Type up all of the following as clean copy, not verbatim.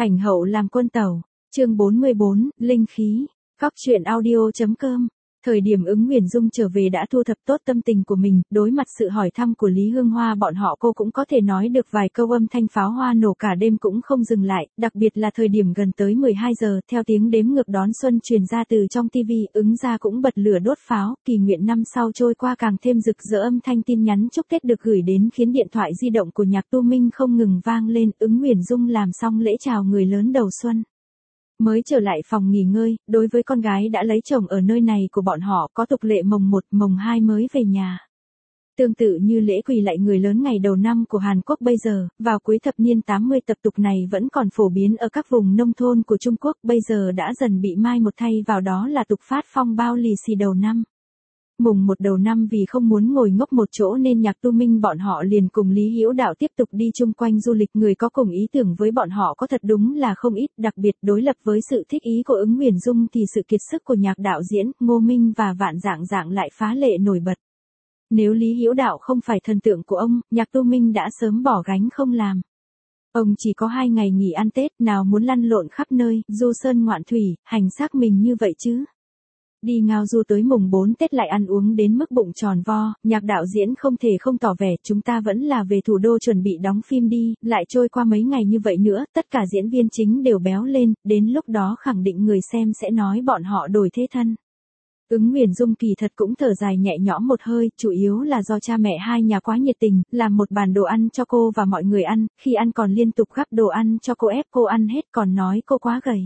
Ảnh hậu làm quân tẩu, chương 44, linh khí, Cóc truyện audio.com. Thời điểm Ứng Huyền Dung trở về đã thu thập tốt tâm tình của mình, đối mặt sự hỏi thăm của Lý Hương Hoa bọn họ cô cũng có thể nói được vài câu, âm thanh pháo hoa nổ cả đêm cũng không dừng lại, đặc biệt là thời điểm gần tới 12 giờ, theo tiếng đếm ngược đón xuân truyền ra từ trong TV, Ứng gia cũng bật lửa đốt pháo, kỳ nguyện năm sau trôi qua càng thêm rực rỡ, âm thanh tin nhắn chúc Tết được gửi đến khiến điện thoại di động của Nhạc Tu Minh không ngừng vang lên. Ứng Huyền Dung làm xong lễ chào người lớn đầu xuân, mới trở lại phòng nghỉ ngơi, đối với con gái đã lấy chồng ở nơi này của bọn họ có tục lệ mồng 1, mồng 2 mới về nhà. Tương tự như lễ quỳ lạy người lớn ngày đầu năm của Hàn Quốc bây giờ, vào cuối thập niên 80 tập tục này vẫn còn phổ biến ở các vùng nông thôn của Trung Quốc, bây giờ đã dần bị mai một, thay vào đó là tục phát phong bao lì xì đầu năm. Mùng 1 đầu năm vì không muốn ngồi ngốc một chỗ nên Nhạc Tu Minh bọn họ liền cùng Lý Hữu Đạo tiếp tục đi chung quanh du lịch, người có cùng ý tưởng với bọn họ có thật đúng là không ít, đặc biệt đối lập với sự thích ý của Ứng Huyền Dung thì sự kiệt sức của nhạc đạo diễn, Ngô Minh và Vạn Dạng Dạng lại phá lệ nổi bật. Nếu Lý Hữu Đạo không phải thần tượng của ông, Nhạc Tu Minh đã sớm bỏ gánh không làm. Ông chỉ có 2 ngày nghỉ ăn Tết, nào muốn lăn lộn khắp nơi, du sơn ngoạn thủy, hành xác mình như vậy chứ. Đi ngao du tới mùng 4 Tết lại ăn uống đến mức bụng tròn vo, Nhạc đạo diễn không thể không tỏ vẻ chúng ta vẫn là về thủ đô chuẩn bị đóng phim đi, lại trôi qua mấy ngày như vậy nữa, tất cả diễn viên chính đều béo lên, đến lúc đó khẳng định người xem sẽ nói bọn họ đổi thế thân. Ứng Huyền Dung kỳ thật cũng thở dài nhẹ nhõm một hơi, chủ yếu là do cha mẹ hai nhà quá nhiệt tình, làm một bàn đồ ăn cho cô và mọi người ăn, khi ăn còn liên tục gắp đồ ăn cho cô, ép cô ăn hết, còn nói cô quá gầy.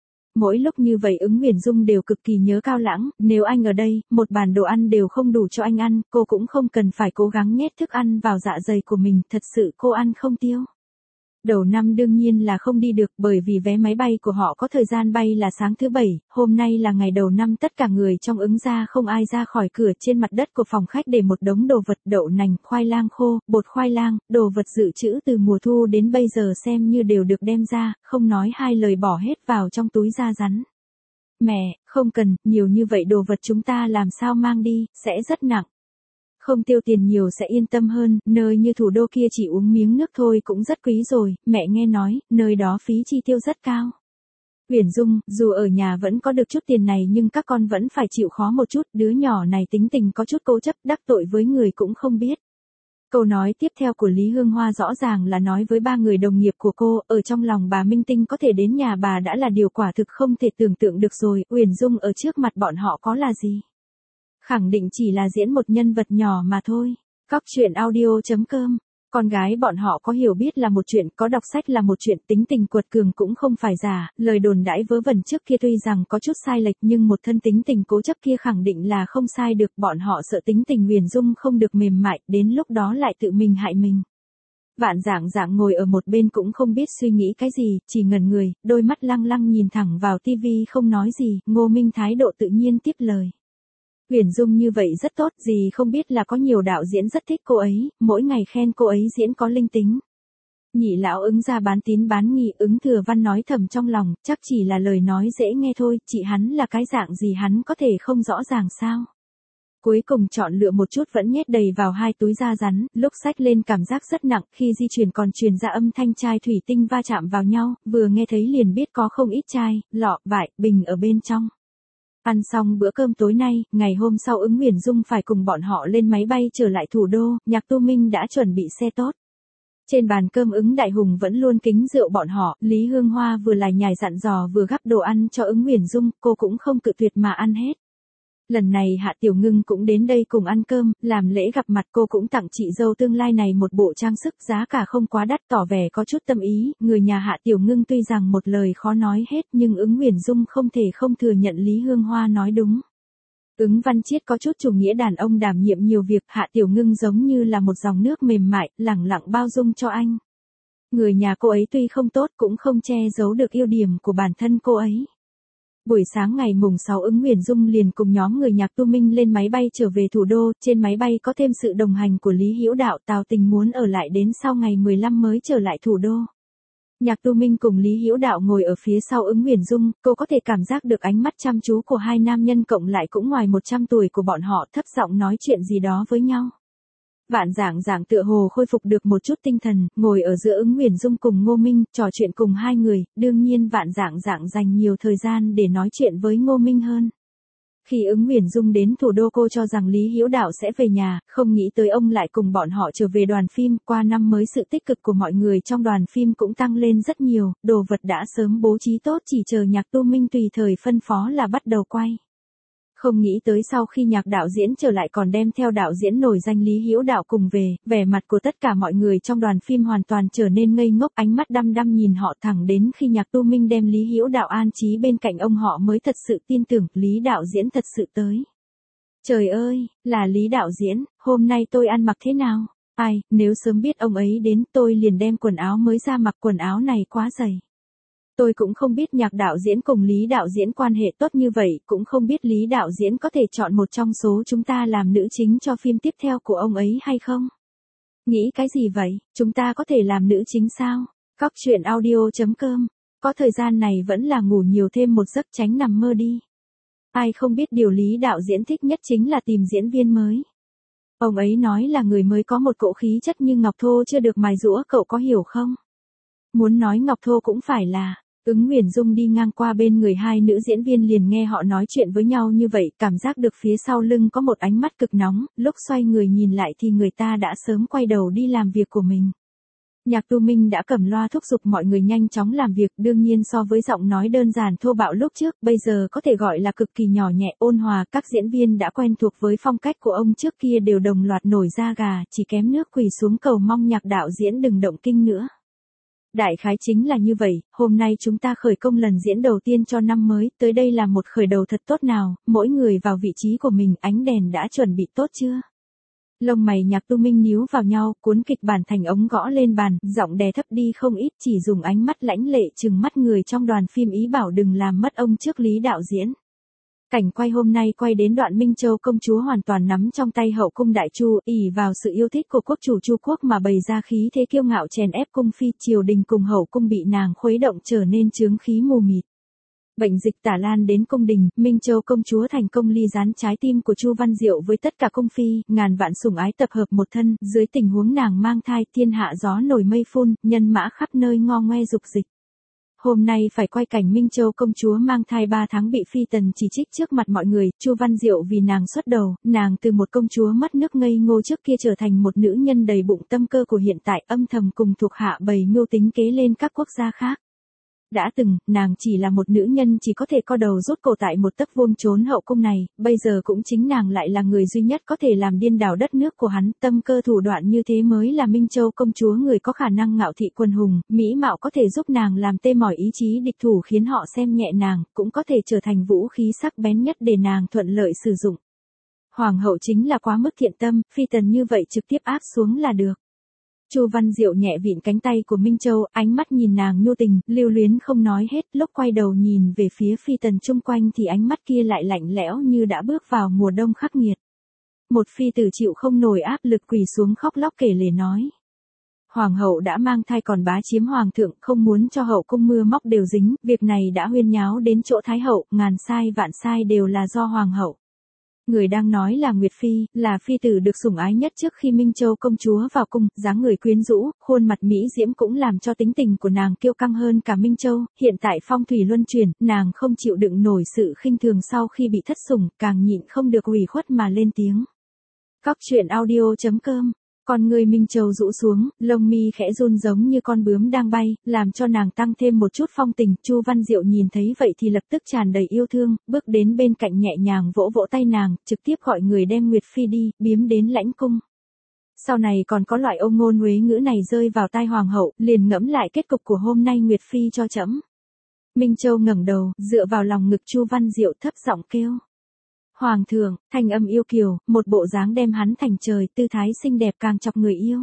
Mỗi lúc như vậy Ứng Huyền Dung đều cực kỳ nhớ Cao Lãng, nếu anh ở đây, một bàn đồ ăn đều không đủ cho anh ăn, cô cũng không cần phải cố gắng nhét thức ăn vào dạ dày của mình, thật sự cô ăn không tiêu. Đầu năm đương nhiên là không đi được, bởi vì vé máy bay của họ có thời gian bay là sáng thứ Bảy, hôm nay là ngày đầu năm, tất cả người trong Ứng gia không ai ra khỏi cửa, trên mặt đất của phòng khách để một đống đồ vật, đậu nành, khoai lang khô, bột khoai lang, đồ vật dự trữ từ mùa thu đến bây giờ xem như đều được đem ra, không nói hai lời bỏ hết vào trong túi da rắn. Mẹ, không cần, nhiều như vậy đồ vật chúng ta làm sao mang đi, sẽ rất nặng. Không tiêu tiền nhiều sẽ yên tâm hơn, nơi như thủ đô kia chỉ uống miếng nước thôi cũng rất quý rồi, mẹ nghe nói, nơi đó phí chi tiêu rất cao. Huyền Dung, dù ở nhà vẫn có được chút tiền này nhưng các con vẫn phải chịu khó một chút, đứa nhỏ này tính tình có chút cố chấp, đắc tội với người cũng không biết. Câu nói tiếp theo của Lý Hương Hoa rõ ràng là nói với 3 người đồng nghiệp của cô, ở trong lòng bà Minh Tinh có thể đến nhà bà đã là điều quả thực không thể tưởng tượng được rồi, Huyền Dung ở trước mặt bọn họ có là gì? Khẳng định chỉ là diễn một nhân vật nhỏ mà thôi. Cóc truyện audio.com. Con gái bọn họ có hiểu biết là một chuyện, có đọc sách là một chuyện, tính tình quật cường cũng không phải giả, lời đồn đãi vớ vẩn trước kia tuy rằng có chút sai lệch nhưng một thân tính tình cố chấp kia khẳng định là không sai được, bọn họ sợ tính tình Huyền Dung không được mềm mại, đến lúc đó lại tự mình hại mình. Vạn Dạng Dạng ngồi ở một bên cũng không biết suy nghĩ cái gì, chỉ ngẩn người, đôi mắt lăng lăng nhìn thẳng vào tivi không nói gì, Ngô Minh thái độ tự nhiên tiếp lời. Huyền Dung như vậy rất tốt, gì không biết là có nhiều đạo diễn rất thích cô ấy, mỗi ngày khen cô ấy diễn có linh tính. Nhị lão Ứng ra bán tín bán nghi, Ứng Thừa Văn nói thầm trong lòng, chắc chỉ là lời nói dễ nghe thôi, chị hắn là cái dạng gì hắn có thể không rõ ràng sao. Cuối cùng chọn lựa một chút vẫn nhét đầy vào 2 túi da rắn, lúc xách lên cảm giác rất nặng, khi di chuyển còn truyền ra âm thanh chai thủy tinh va chạm vào nhau, vừa nghe thấy liền biết có không ít chai, lọ, vải, bình ở bên trong. Ăn xong bữa cơm tối nay, ngày hôm sau Ứng Huyền Dung phải cùng bọn họ lên máy bay trở lại thủ đô, Nhạc Tu Minh đã chuẩn bị xe tốt. Trên bàn cơm Ứng Đại Hùng vẫn luôn kính rượu bọn họ, Lý Hương Hoa vừa lải nhải dặn dò vừa gắp đồ ăn cho Ứng Huyền Dung, cô cũng không cự tuyệt mà ăn hết. Lần này Hạ Tiểu Ngưng cũng đến đây cùng ăn cơm, làm lễ gặp mặt, cô cũng tặng chị dâu tương lai này một bộ trang sức giá cả không quá đắt, tỏ vẻ có chút tâm ý, người nhà Hạ Tiểu Ngưng tuy rằng một lời khó nói hết nhưng Ứng Huyền Dung không thể không thừa nhận Lý Hương Hoa nói đúng. Ứng Văn Chiết có chút chủ nghĩa đàn ông đảm nhiệm nhiều việc, Hạ Tiểu Ngưng giống như là một dòng nước mềm mại, lẳng lặng bao dung cho anh. Người nhà cô ấy tuy không tốt cũng không che giấu được ưu điểm của bản thân cô ấy. Buổi sáng ngày mùng 6 Ứng Huyền Dung liền cùng nhóm người Nhạc Tu Minh lên máy bay trở về thủ đô, trên máy bay có thêm sự đồng hành của Lý Hữu Đạo, Tào Tình muốn ở lại đến sau ngày 15 mới trở lại thủ đô. Nhạc Tu Minh cùng Lý Hữu Đạo ngồi ở phía sau Ứng Huyền Dung, cô có thể cảm giác được ánh mắt chăm chú của hai nam nhân cộng lại cũng ngoài 100 tuổi của bọn họ, thấp giọng nói chuyện gì đó với nhau. Vạn Dạng Dạng tựa hồ khôi phục được một chút tinh thần, ngồi ở giữa Ứng Uyển Dung cùng Ngô Minh, trò chuyện cùng hai người, đương nhiên Vạn Dạng Dạng dành nhiều thời gian để nói chuyện với Ngô Minh hơn. Khi Ứng Uyển Dung đến thủ đô cô cho rằng Lý Hữu Đạo sẽ về nhà, không nghĩ tới ông lại cùng bọn họ trở về đoàn phim, qua năm mới sự tích cực của mọi người trong đoàn phim cũng tăng lên rất nhiều, đồ vật đã sớm bố trí tốt chỉ chờ Nhạc Tu Minh tùy thời phân phó là bắt đầu quay. Không nghĩ tới sau khi Nhạc đạo diễn trở lại còn đem theo đạo diễn nổi danh Lý Hữu Đạo cùng về, vẻ mặt của tất cả mọi người trong đoàn phim hoàn toàn trở nên ngây ngốc, ánh mắt đăm đăm nhìn họ thẳng đến khi Nhạc Tu Minh đem Lý Hữu Đạo an trí bên cạnh ông họ mới thật sự tin tưởng Lý đạo diễn thật sự tới. Trời ơi, là Lý đạo diễn, hôm nay tôi ăn mặc thế nào? Ai, nếu sớm biết ông ấy đến tôi liền đem quần áo mới ra mặc, quần áo này quá dày. Tôi cũng không biết Nhạc đạo diễn cùng Lý đạo diễn quan hệ tốt như vậy, cũng không biết Lý đạo diễn có thể chọn một trong số chúng ta làm nữ chính cho phim tiếp theo của ông ấy hay không? Nghĩ cái gì vậy, chúng ta có thể làm nữ chính sao? Cóc truyện audio.com. Có thời gian này vẫn là ngủ nhiều thêm một giấc, tránh nằm mơ đi. Ai không biết điều Lý đạo diễn thích nhất chính là tìm diễn viên mới. Ông ấy nói là người mới có một cỗ khí chất như ngọc thô chưa được mài giũa, cậu có hiểu không? Muốn nói ngọc thô cũng phải là. Ứng Uyển Dung đi ngang qua bên người hai nữ diễn viên liền nghe họ nói chuyện với nhau như vậy, cảm giác được phía sau lưng có một ánh mắt cực nóng, lúc xoay người nhìn lại thì người ta đã sớm quay đầu đi làm việc của mình. Nhạc Tu Minh đã cầm loa thúc giục mọi người nhanh chóng làm việc, đương nhiên so với giọng nói đơn giản thô bạo lúc trước, bây giờ có thể gọi là cực kỳ nhỏ nhẹ, ôn hòa, các diễn viên đã quen thuộc với phong cách của ông trước kia đều đồng loạt nổi da gà, chỉ kém nước quỳ xuống cầu mong Nhạc đạo diễn đừng động kinh nữa. Đại khái chính là như vậy, hôm nay chúng ta khởi công lần diễn đầu tiên cho năm mới, tới đây là một khởi đầu thật tốt nào, mỗi người vào vị trí của mình, ánh đèn đã chuẩn bị tốt chưa? Lông mày Nhạc Tu Minh nhíu vào nhau, cuốn kịch bản thành ống gõ lên bàn, giọng đè thấp đi không ít, chỉ dùng ánh mắt lãnh lệ trừng mắt người trong đoàn phim ý bảo đừng làm mất ông trước Lý đạo diễn. Cảnh quay hôm nay quay đến đoạn Minh Châu công chúa hoàn toàn nắm trong tay hậu cung đại chu, ỷ vào sự yêu thích của quốc chủ Chu Quốc mà bày ra khí thế kiêu ngạo chèn ép cung phi, triều đình cùng hậu cung bị nàng khuấy động trở nên chướng khí mù mịt. Bệnh dịch tả lan đến cung đình, Minh Châu công chúa thành công ly gián trái tim của Chu Văn Diệu với tất cả cung phi, ngàn vạn sủng ái tập hợp một thân, dưới tình huống nàng mang thai, thiên hạ gió nổi mây phun, nhân mã khắp nơi ngo ngoe dục dịch. Hôm nay phải quay cảnh Minh Châu công chúa mang thai 3 tháng bị phi tần chỉ trích trước mặt mọi người, Chu Văn Diệu vì nàng xuất đầu, nàng từ một công chúa mất nước ngây ngô trước kia trở thành một nữ nhân đầy bụng tâm cơ của hiện tại, âm thầm cùng thuộc hạ bày mưu tính kế lên các quốc gia khác. Đã từng, nàng chỉ là một nữ nhân chỉ có thể co đầu rút cổ tại một tấc vuông trốn hậu cung này, bây giờ cũng chính nàng lại là người duy nhất có thể làm điên đảo đất nước của hắn, tâm cơ thủ đoạn như thế mới là Minh Châu công chúa người có khả năng ngạo thị quần hùng, mỹ mạo có thể giúp nàng làm tê mỏi ý chí địch thủ khiến họ xem nhẹ nàng, cũng có thể trở thành vũ khí sắc bén nhất để nàng thuận lợi sử dụng. Hoàng hậu chính là quá mức thiện tâm, phi tần như vậy trực tiếp áp xuống là được. Chu Văn Diệu nhẹ vịn cánh tay của Minh Châu, ánh mắt nhìn nàng nhu tình, lưu luyến không nói hết, lúc quay đầu nhìn về phía phi tần chung quanh thì ánh mắt kia lại lạnh lẽo như đã bước vào mùa đông khắc nghiệt. Một phi tử chịu không nổi áp lực quỳ xuống khóc lóc kể lể nói. Hoàng hậu đã mang thai còn bá chiếm hoàng thượng, không muốn cho hậu cung mưa móc đều dính, việc này đã huyên nháo đến chỗ thái hậu, ngàn sai vạn sai đều là do hoàng hậu. Người đang nói là Nguyệt Phi, là phi tử được sủng ái nhất trước khi Minh Châu công chúa vào cung, dáng người quyến rũ, khuôn mặt mỹ diễm cũng làm cho tính tình của nàng kiêu căng hơn cả Minh Châu, hiện tại phong thủy luân chuyển, nàng không chịu đựng nổi sự khinh thường sau khi bị thất sủng, càng nhịn không được ủy khuất mà lên tiếng. Cóc truyện audio.com. Con người Minh Châu rũ xuống, lông mi khẽ run giống như con bướm đang bay, làm cho nàng tăng thêm một chút phong tình. Chu Văn Diệu nhìn thấy vậy thì lập tức tràn đầy yêu thương, bước đến bên cạnh nhẹ nhàng vỗ vỗ tay nàng, trực tiếp gọi người đem Nguyệt Phi đi, biếm đến lãnh cung. Sau này còn có loại ôn ngôn huế ngữ này rơi vào tai hoàng hậu, liền ngẫm lại kết cục của hôm nay Nguyệt Phi cho trẫm. Minh Châu ngẩng đầu, dựa vào lòng ngực Chu Văn Diệu thấp giọng kêu. Hoàng thượng, thanh âm yêu kiều, một bộ dáng đem hắn thành trời, tư thái xinh đẹp càng chọc người yêu.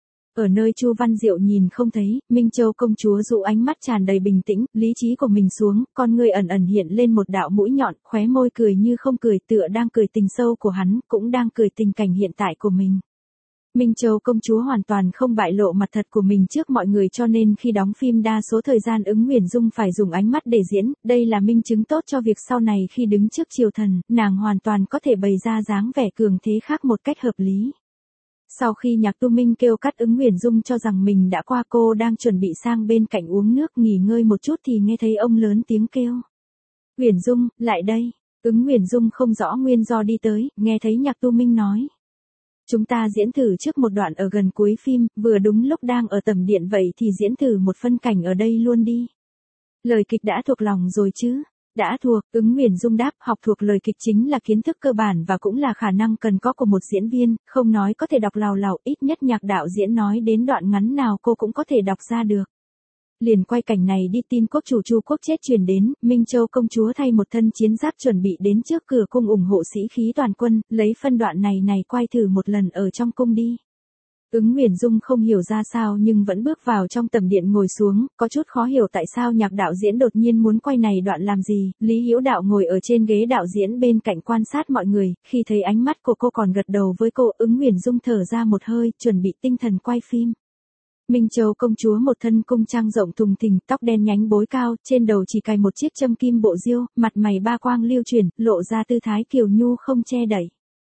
Ở nơi Chu Văn Diệu nhìn không thấy, Minh Châu công chúa dụ ánh mắt tràn đầy bình tĩnh, lý trí của mình xuống, con người ẩn ẩn hiện lên một đạo mũi nhọn, khóe môi cười như không cười, tựa đang cười tình sâu của hắn, cũng đang cười tình cảnh hiện tại của mình. Minh Châu công chúa hoàn toàn không bại lộ mặt thật của mình trước mọi người cho nên khi đóng phim đa số thời gian Ứng Uyển Dung phải dùng ánh mắt để diễn, đây là minh chứng tốt cho việc sau này khi đứng trước triều thần, nàng hoàn toàn có thể bày ra dáng vẻ cường thế khác một cách hợp lý. Sau khi Nhạc Tu Minh kêu cắt, Ứng Uyển Dung cho rằng mình đã qua, cô đang chuẩn bị sang bên cạnh uống nước nghỉ ngơi một chút thì nghe thấy ông lớn tiếng kêu. Uyển Dung, lại đây. Ứng Uyển Dung không rõ nguyên do đi tới, nghe thấy Nhạc Tu Minh nói. Chúng ta diễn thử trước một đoạn ở gần cuối phim, vừa đúng lúc đang ở tầm điện vậy thì diễn thử một phân cảnh ở đây luôn đi. Lời kịch đã thuộc lòng rồi chứ? Đã thuộc, Ứng Uyển Dung đáp, học thuộc lời kịch chính là kiến thức cơ bản và cũng là khả năng cần có của một diễn viên, không nói có thể đọc lào lào, ít nhất Nhạc đạo diễn nói đến đoạn ngắn nào cô cũng có thể đọc ra được. Liền quay cảnh này đi, tin quốc chủ Chu Quốc chết truyền đến, Minh Châu công chúa thay một thân chiến giáp chuẩn bị đến trước cửa cung ủng hộ sĩ khí toàn quân, lấy phân đoạn này quay thử một lần ở trong cung đi. Ứng Uyển Dung không hiểu ra sao nhưng vẫn bước vào trong tầm điện ngồi xuống, có chút khó hiểu tại sao Nhạc đạo diễn đột nhiên muốn quay này đoạn làm gì. Lý Hữu Đạo ngồi ở trên ghế đạo diễn bên cạnh quan sát mọi người, khi thấy ánh mắt của cô còn gật đầu với cô, Ứng Uyển Dung thở ra một hơi, chuẩn bị tinh thần quay phim. Minh Châu công chúa một thân cung trang rộng thùng thình, tóc đen nhánh bối cao, trên đầu chỉ cài một chiếc châm kim bộ diêu, mặt mày ba quang lưu chuyển, lộ ra tư thái kiều nhu không che đậy.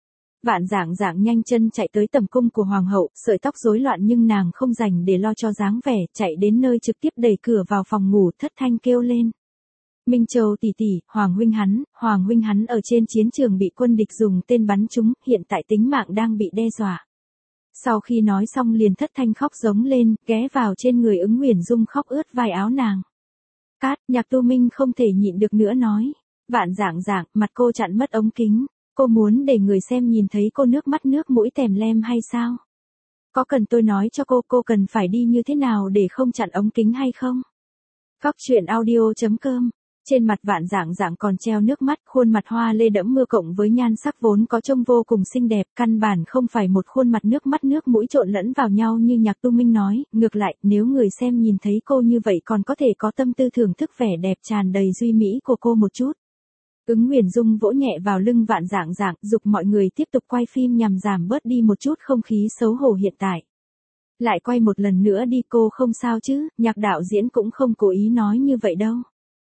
Vạn Dạng Dạng nhanh chân chạy tới tầm cung của hoàng hậu, sợi tóc rối loạn nhưng nàng không dành để lo cho dáng vẻ, chạy đến nơi trực tiếp đẩy cửa vào phòng ngủ, thất thanh kêu lên. Minh Châu tỷ tỷ, Hoàng huynh hắn ở trên chiến trường bị quân địch dùng tên bắn trúng, hiện tại tính mạng đang bị đe dọa. Sau khi nói xong liền thất thanh khóc giống lên, ghé vào trên người Ứng Uyển Dung khóc ướt vai áo nàng. Cát, Nhạc Tu Minh không thể nhịn được nữa nói. Vạn Dạng Dạng, mặt cô chặn mất ống kính. Cô muốn để người xem nhìn thấy cô nước mắt nước mũi tèm lem hay sao? Có cần tôi nói cho cô cần phải đi như thế nào để không chặn ống kính hay không? Cóc truyện audio.com. Trên mặt Vạn Dạng Dạng còn treo nước mắt, khuôn mặt hoa lê đẫm mưa cộng với nhan sắc vốn có trông vô cùng xinh đẹp, căn bản không phải một khuôn mặt nước mắt nước mũi trộn lẫn vào nhau như Nhạc Tu Minh nói, ngược lại, nếu người xem nhìn thấy cô như vậy còn có thể có tâm tư thưởng thức vẻ đẹp tràn đầy duy mỹ của cô một chút. Ứng Uyển Dung vỗ nhẹ vào lưng Vạn Dạng Dạng, giục mọi người tiếp tục quay phim nhằm giảm bớt đi một chút không khí xấu hổ hiện tại. Lại quay một lần nữa đi, cô không sao chứ? Nhạc đạo diễn cũng không cố ý nói như vậy đâu.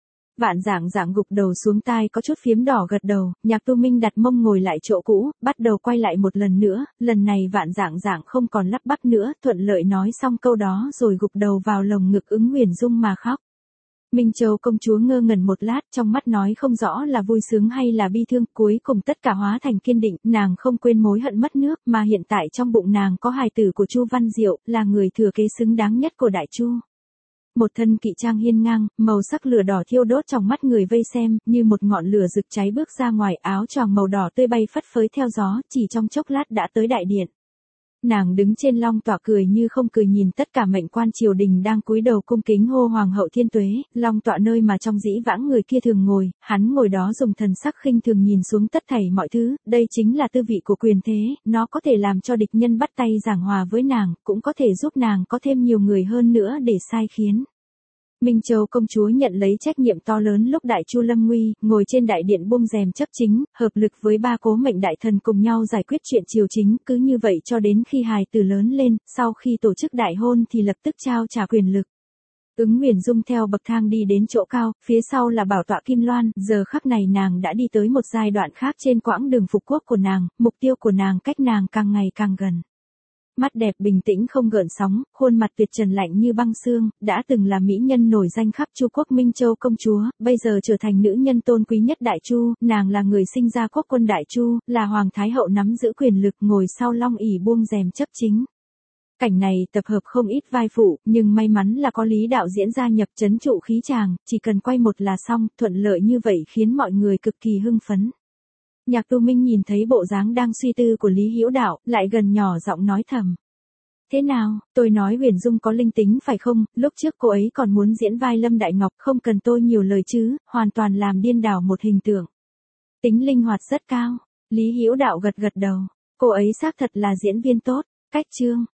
Vạn Dạng Dạng gục đầu xuống, tai có chút phiếm đỏ gật đầu. Nhạc Tu Minh đặt mông ngồi lại chỗ cũ, bắt đầu quay lại một lần nữa, lần này Vạn Dạng Dạng không còn lắp bắp nữa, thuận lợi nói xong câu đó rồi gục đầu vào lồng ngực Ứng Uyển Dung mà khóc. Minh Châu công chúa ngơ ngẩn một lát, trong mắt nói không rõ là vui sướng hay là bi thương, cuối cùng tất cả hóa thành kiên định, nàng không quên mối hận mất nước, mà hiện tại trong bụng nàng có hài tử của Chu Văn Diệu, là người thừa kế xứng đáng nhất của Đại Chu. Một thân kỵ trang hiên ngang, màu sắc lửa đỏ thiêu đốt trong mắt người vây xem, như một ngọn lửa rực cháy bước ra ngoài, áo choàng màu đỏ tươi bay phất phới theo gió, chỉ trong chốc lát đã tới đại điện. Nàng đứng trên long tọa cười như không cười nhìn tất cả mệnh quan triều đình đang cúi đầu cung kính hô Hoàng hậu thiên tuế, long tọa nơi mà trong dĩ vãng người kia thường ngồi, hắn ngồi đó dùng thần sắc khinh thường nhìn xuống tất thảy mọi thứ, đây chính là tư vị của quyền thế, nó có thể làm cho địch nhân bắt tay giảng hòa với nàng, cũng có thể giúp nàng có thêm nhiều người hơn nữa để sai khiến. Minh Châu công chúa nhận lấy trách nhiệm to lớn lúc Đại Chu lâm nguy, ngồi trên đại điện buông rèm chấp chính, hợp lực với ba cố mệnh đại thần cùng nhau giải quyết chuyện triều chính, cứ như vậy cho đến khi hài tử lớn lên, sau khi tổ chức đại hôn thì lập tức trao trả quyền lực. Ứng Uyển Dung theo bậc thang đi đến chỗ cao, phía sau là bảo tọa Kim Loan, giờ khắc này nàng đã đi tới một giai đoạn khác trên quãng đường phục quốc của nàng, mục tiêu của nàng cách nàng càng ngày càng gần. Mắt đẹp bình tĩnh không gợn sóng, khuôn mặt tuyệt trần lạnh như băng xương, đã từng là mỹ nhân nổi danh khắp Chu quốc Minh Châu công chúa, bây giờ trở thành nữ nhân tôn quý nhất Đại Chu, nàng là người sinh ra quốc quân Đại Chu, là hoàng thái hậu nắm giữ quyền lực ngồi sau long ỷ buông rèm chấp chính. Cảnh này tập hợp không ít vai phụ, nhưng may mắn là có Lý đạo diễn gia nhập trấn trụ khí chàng, chỉ cần quay một là xong, thuận lợi như vậy khiến mọi người cực kỳ hưng phấn. Nhạc Tu Minh nhìn thấy bộ dáng đang suy tư của Lý Hữu Đạo, lại gần nhỏ giọng nói thầm. Thế nào, tôi nói Uyển Dung có linh tính phải không, lúc trước cô ấy còn muốn diễn vai Lâm Đại Ngọc, không cần tôi nhiều lời chứ, hoàn toàn làm điên đảo một hình tượng. Tính linh hoạt rất cao, Lý Hữu Đạo gật gật đầu, cô ấy xác thật là diễn viên tốt, cách chương.